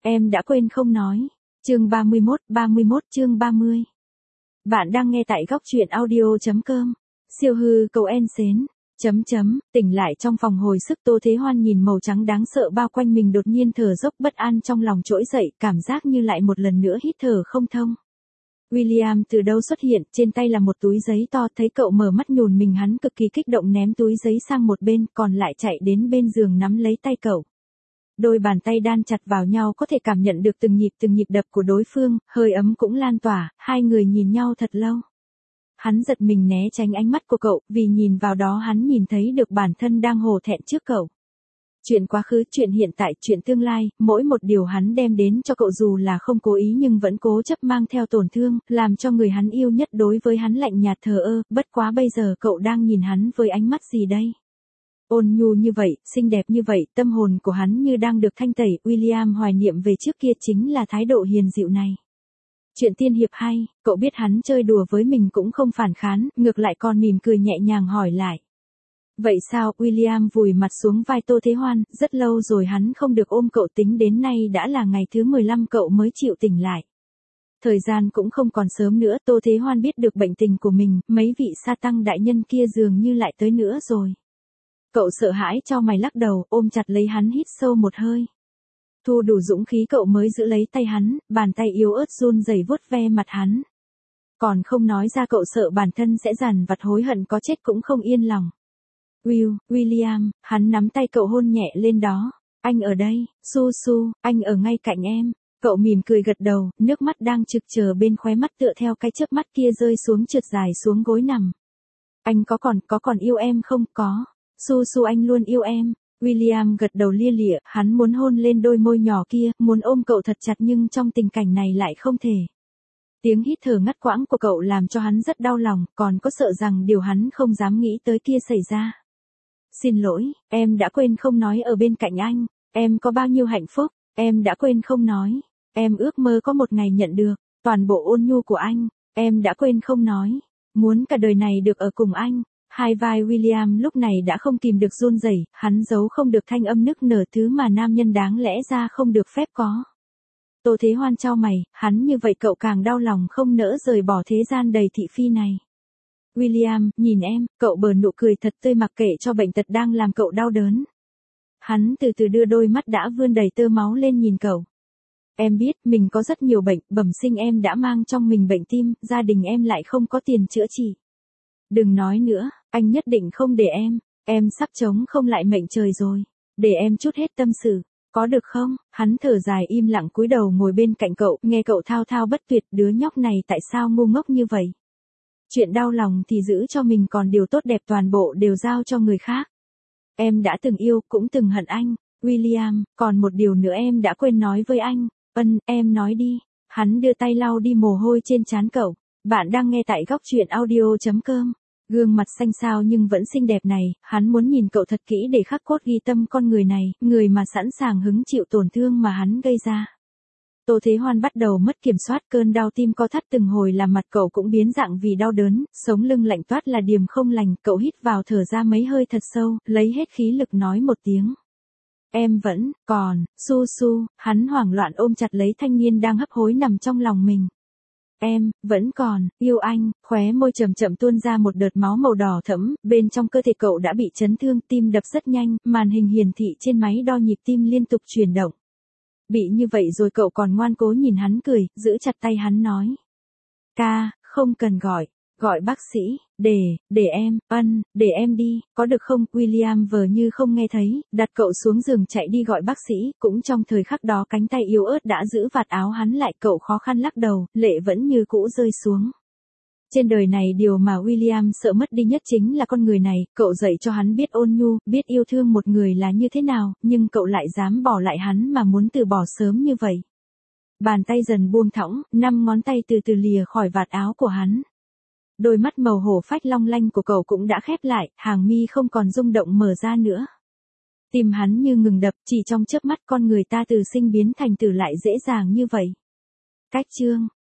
Em đã quên không nói. Chương 31 chương 30. Bạn đang nghe tại góc truyện audio.com. Siêu hư cầu en xến. Tỉnh lại trong phòng hồi sức, Tô Thế Hoan nhìn màu trắng đáng sợ bao quanh mình, đột nhiên thở dốc bất an trong lòng trỗi dậy, cảm giác như lại một lần nữa hít thở không thông. William từ đâu xuất hiện, trên tay là một túi giấy to, thấy cậu mở mắt nhùn mình, hắn cực kỳ kích động ném túi giấy sang một bên, còn lại chạy đến bên giường nắm lấy tay cậu. Đôi bàn tay đan chặt vào nhau, có thể cảm nhận được từng nhịp đập của đối phương, hơi ấm cũng lan tỏa, hai người nhìn nhau thật lâu. Hắn giật mình né tránh ánh mắt của cậu, vì nhìn vào đó hắn nhìn thấy được bản thân đang hổ thẹn trước cậu. Chuyện quá khứ, chuyện hiện tại, chuyện tương lai, mỗi một điều hắn đem đến cho cậu dù là không cố ý nhưng vẫn cố chấp mang theo tổn thương, làm cho người hắn yêu nhất đối với hắn lạnh nhạt thờ ơ, bất quá bây giờ cậu đang nhìn hắn với ánh mắt gì đây? Ôn nhu như vậy, xinh đẹp như vậy, tâm hồn của hắn như đang được thanh tẩy, William hoài niệm về trước kia chính là thái độ hiền dịu này. Chuyện tiên hiệp hay, cậu biết hắn chơi đùa với mình cũng không phản kháng, ngược lại còn mỉm cười nhẹ nhàng hỏi lại. Vậy sao? William vùi mặt xuống vai Tô Thế Hoan, rất lâu rồi hắn không được ôm cậu, tính đến nay đã là ngày thứ 15 cậu mới chịu tỉnh lại. Thời gian cũng không còn sớm nữa, Tô Thế Hoan biết được bệnh tình của mình, mấy vị sa tăng đại nhân kia dường như lại tới nữa rồi. Cậu sợ hãi cho mày lắc đầu, ôm chặt lấy hắn hít sâu một hơi. Thu đủ dũng khí cậu mới giữ lấy tay hắn, bàn tay yếu ớt run rẩy vuốt ve mặt hắn. Còn không nói ra, cậu sợ bản thân sẽ dằn vặt hối hận có chết cũng không yên lòng. William, hắn nắm tay cậu hôn nhẹ lên đó. Anh ở đây, Su, anh ở ngay cạnh em. Cậu mỉm cười gật đầu, nước mắt đang trực chờ bên khóe mắt tựa theo cái chớp mắt kia rơi xuống trượt dài xuống gối nằm. Anh có còn yêu em không? Có. Su, anh luôn yêu em. William gật đầu lia lịa, hắn muốn hôn lên đôi môi nhỏ kia, muốn ôm cậu thật chặt nhưng trong tình cảnh này lại không thể. Tiếng hít thở ngắt quãng của cậu làm cho hắn rất đau lòng, còn có sợ rằng điều hắn không dám nghĩ tới kia xảy ra. Xin lỗi, em đã quên không nói ở bên cạnh anh, em có bao nhiêu hạnh phúc, em đã quên không nói, em ước mơ có một ngày nhận được toàn bộ ôn nhu của anh, em đã quên không nói, muốn cả đời này được ở cùng anh. Hai vai William lúc này đã không kìm được run rẩy, hắn giấu không được thanh âm nức nở, thứ mà nam nhân đáng lẽ ra không được phép có. Tô Thế Hoan chau mày, hắn như vậy cậu càng đau lòng không nỡ rời bỏ thế gian đầy thị phi này. William, nhìn em, cậu bờ nụ cười thật tươi mặc kệ cho bệnh tật đang làm cậu đau đớn. Hắn từ từ đưa đôi mắt đã vươn đầy tơ máu lên nhìn cậu. Em biết mình có rất nhiều bệnh, bẩm sinh em đã mang trong mình bệnh tim, gia đình em lại không có tiền chữa trị. Đừng nói nữa, anh nhất định không để em sắp chống không lại mệnh trời rồi. Để em chút hết tâm sự, có được không? Hắn thở dài im lặng cúi đầu ngồi bên cạnh cậu, nghe cậu thao thao bất tuyệt, đứa nhóc này tại sao ngu ngốc như vậy? Chuyện đau lòng thì giữ cho mình, còn điều tốt đẹp toàn bộ đều giao cho người khác. Em đã từng yêu, cũng từng hận anh. William, còn một điều nữa em đã quên nói với anh. Em nói đi. Hắn đưa tay lau đi mồ hôi trên trán cậu. Bạn đang nghe tại góc truyện audio.com. Gương mặt xanh xao nhưng vẫn xinh đẹp này, hắn muốn nhìn cậu thật kỹ để khắc cốt ghi tâm con người này, người mà sẵn sàng hứng chịu tổn thương mà hắn gây ra. Tô Thế Hoan bắt đầu mất kiểm soát, cơn đau tim co thắt từng hồi làm mặt cậu cũng biến dạng vì đau đớn, sống lưng lạnh toát là điềm không lành, cậu hít vào thở ra mấy hơi thật sâu, lấy hết khí lực nói một tiếng. Em vẫn còn, Su, hắn hoảng loạn ôm chặt lấy thanh niên đang hấp hối nằm trong lòng mình. Em vẫn còn yêu anh, khóe môi chậm chậm tuôn ra một đợt máu màu đỏ thẫm, bên trong cơ thể cậu đã bị chấn thương, tim đập rất nhanh, màn hình hiển thị trên máy đo nhịp tim liên tục chuyển động. Bị như vậy rồi cậu còn ngoan cố nhìn hắn cười, giữ chặt tay hắn nói. Ca, không cần gọi bác sĩ, để em đi, có được không? William vờ như không nghe thấy, đặt cậu xuống giường chạy đi gọi bác sĩ, cũng trong thời khắc đó cánh tay yếu ớt đã giữ vạt áo hắn lại, cậu khó khăn lắc đầu, lệ vẫn như cũ rơi xuống. Trên đời này điều mà William sợ mất đi nhất chính là con người này, cậu dạy cho hắn biết ôn nhu, biết yêu thương một người là như thế nào, nhưng cậu lại dám bỏ lại hắn mà muốn từ bỏ sớm như vậy. Bàn tay dần buông thõng, 5 ngón tay từ từ lìa khỏi vạt áo của hắn. Đôi mắt màu hổ phách long lanh của cậu cũng đã khép lại, hàng mi không còn rung động mở ra nữa. Tim hắn như ngừng đập, chỉ trong chớp mắt con người ta từ sinh biến thành tử lại dễ dàng như vậy. Cách chương